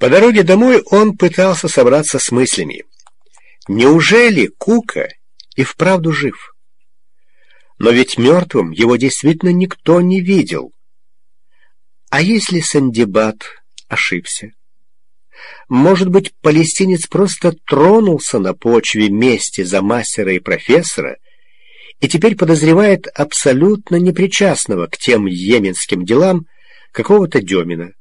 По дороге домой он пытался собраться с мыслями. Неужели Кука и вправду жив? Но ведь мертвым его действительно никто не видел. А если Сандибад ошибся? Может быть, палестинец просто тронулся на почве мести за мастера и профессора и теперь подозревает абсолютно непричастного к тем йеменским делам какого-то Демина.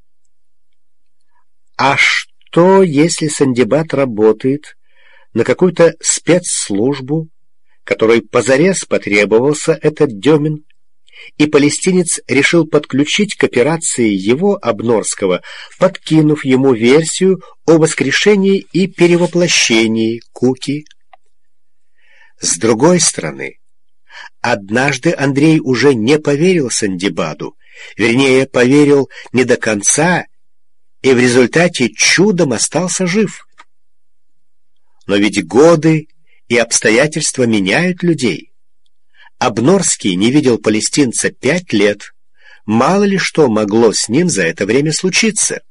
А что, если Сандибад работает на какую-то спецслужбу, которой позарез потребовался этот Демин, и палестинец решил подключить к операции его, Обнорского, подкинув ему версию о воскрешении и перевоплощении Куки? С другой стороны, однажды Андрей уже не поверил Сандибаду, вернее, поверил не до конца, и в результате чудом остался жив. Но ведь годы и обстоятельства меняют людей. Обнорский не видел палестинца 5 лет. Мало ли что могло с ним за это время случиться.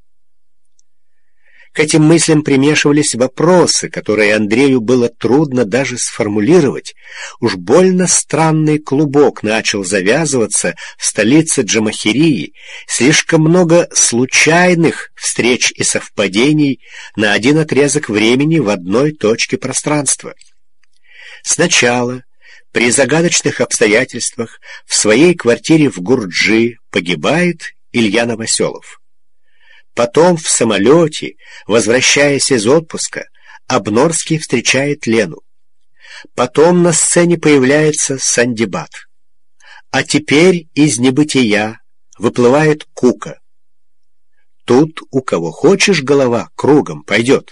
К этим мыслям примешивались вопросы, которые Андрею было трудно даже сформулировать. Уж больно странный клубок начал завязываться в столице Джамахирии. Слишком много случайных встреч и совпадений на один отрезок времени в одной точке пространства. Сначала, при загадочных обстоятельствах, в своей квартире в Гурджи погибает Илья Новоселов. Потом в самолете, возвращаясь из отпуска, Обнорский встречает Лену. Потом на сцене появляется Сандибад. А теперь из небытия выплывает Кука. Тут у кого хочешь голова кругом пойдет.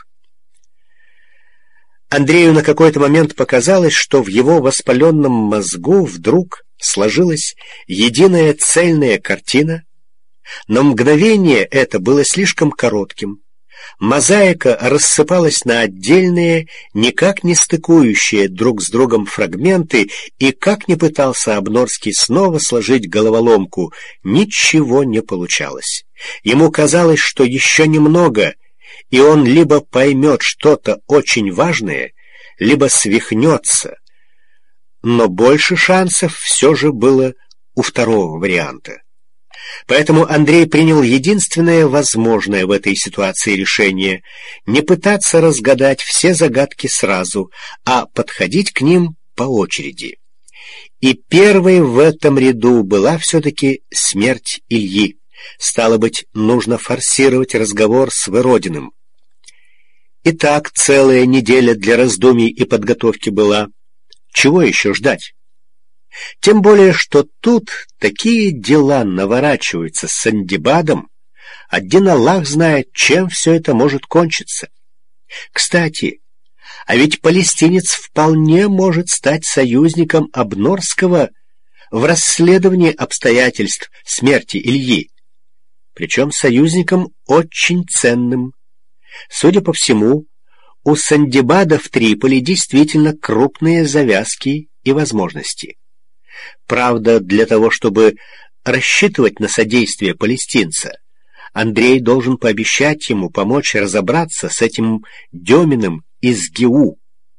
Андрею на какой-то момент показалось, что в его воспаленном мозгу вдруг сложилась единая цельная картина, но мгновение это было слишком коротким. Мозаика рассыпалась на отдельные, никак не стыкующие друг с другом фрагменты, и как ни пытался Обнорский снова сложить головоломку, ничего не получалось. Ему казалось, что еще немного, и он либо поймет что-то очень важное, либо свихнется. Но больше шансов все же было у второго варианта. Поэтому Андрей принял единственное возможное в этой ситуации решение — не пытаться разгадать все загадки сразу, а подходить к ним по очереди. И первой в этом ряду была все-таки смерть Ильи. Стало быть, нужно форсировать разговор с Выродиным. Итак, целая неделя для раздумий и подготовки была. Чего еще ждать? Тем более, что тут такие дела наворачиваются с Сандибадом, один Аллах знает, чем все это может кончиться. Кстати, а ведь палестинец вполне может стать союзником Обнорского в расследовании обстоятельств смерти Ильи, причем союзником очень ценным. Судя по всему, у Сандибада в Триполи действительно крупные завязки и возможности. Правда, для того, чтобы рассчитывать на содействие палестинца, Андрей должен пообещать ему помочь разобраться с этим Деминым из ГИУ.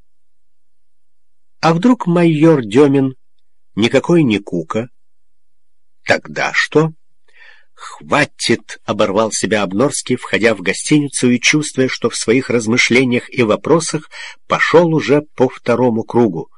А вдруг майор Демин никакой не Кука? Тогда что? «Хватит!» — оборвал себя Обнорский, входя в гостиницу и чувствуя, что в своих размышлениях и вопросах пошел уже по второму кругу.